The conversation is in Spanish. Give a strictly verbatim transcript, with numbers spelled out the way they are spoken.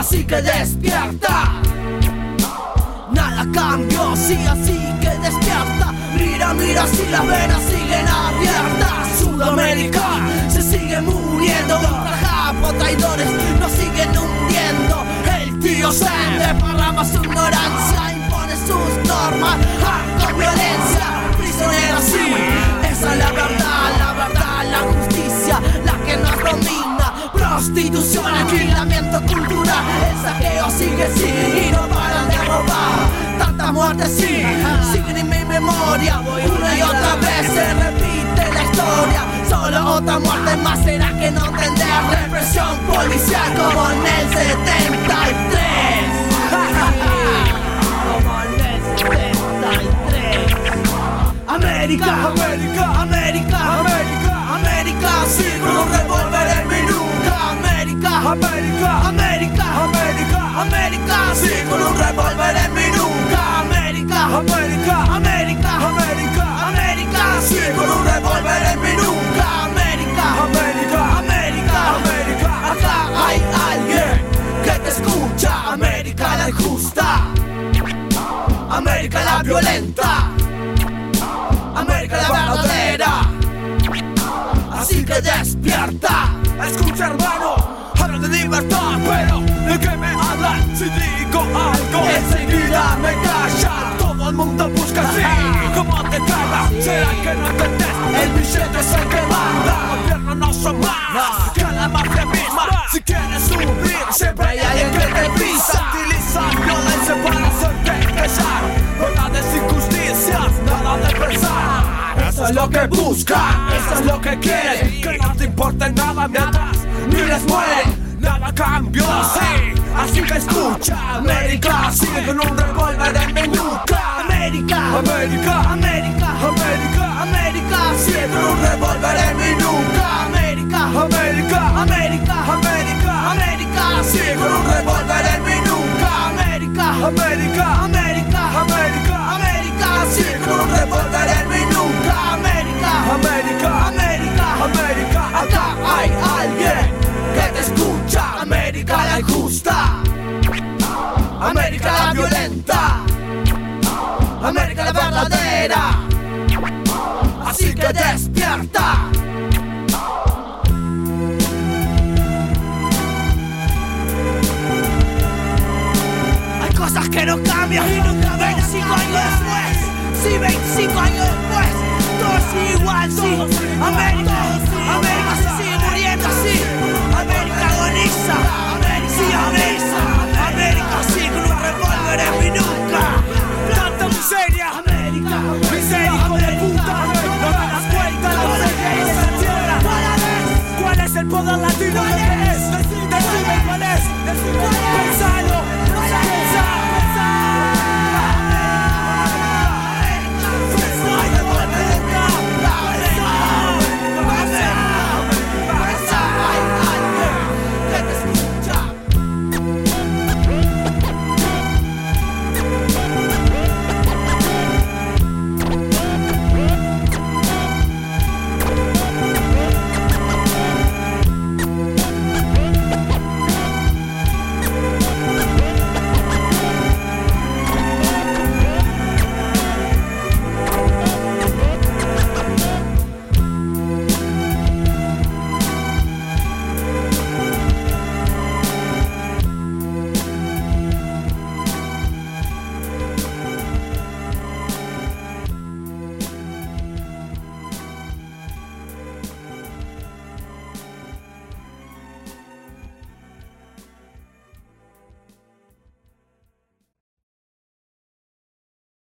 así que despierta. Nada cambió, sí, así que despierta. Mira, mira si las venas siguen abiertas. Sudamérica se sigue muriendo. Ultraja por traidores nos siguen hundiendo. El tío Sam desparrama su ignorancia, impone sus normas con violencia. Prisionero, sí, esa es la verdad, la verdad, la justicia, la que nos domina. Prostitución, alquilamiento cultural, el saqueo sigue, sigue y no paran de robar. Tantas muertes sí, siguen en mi memoria. Una y otra vez se repite la historia. Solo otra muerte más, será que no entender. Represión policial como en el setenta y tres. Como en el setenta y tres. América, América, América, América, América, sí, con un revólver en mi nuca. América, América, América, América, América, sí, con un revólver en mi nuca. América, América, América, América, América, sí, con un revólver en mi nuca. América, América, América, América, acá hay alguien que te escucha. América la injusta, América la violenta, América la verdadera, así que despierta. Escucha, hermano, hablan de libertad, pero ¿de qué me hablan? Si digo algo, enseguida me callan. Todo el mundo busca así, como te caga. ¿Será que no entendés? El billete es el que manda. El gobierno no son más que la mafia misma. Si quieres subir, siempre hay alguien que te pisa. Utilizan violencia para hacerte callar. Verdades, injusticias, nada de pensar. Eso es lo que buscan, eso es lo que quieren. Que no te importe nada mientras miles mueren. Nada cambió, sí, así que escucha. América sigue con un revólver en mi nuca. América, América, América, América, América sigue con un revólver en mi nuca. América, América, América, América, América sigue con un revólver en mi nuca. América, América, América, América, América sigue con un revólver en mi nuca. América, América, América, América, acá hay alguien que te escucha. América la injusta, América la violenta, América la verdadera, así que despierta. Hay cosas que no cambian y nunca. veinticinco años después, sí, veinticinco años después, todo sigue igual, sí. América, América se sigue muriendo así. América agoniza, sí, agoniza. América sigue con un revólver en mi nuca. Tanta miseria, América, miseria, hijo de puta. No te das cuenta lo que es esa tierra. ¿Cuál es el poder latino? ¿Qué es? Decime cuál es. Pensalo.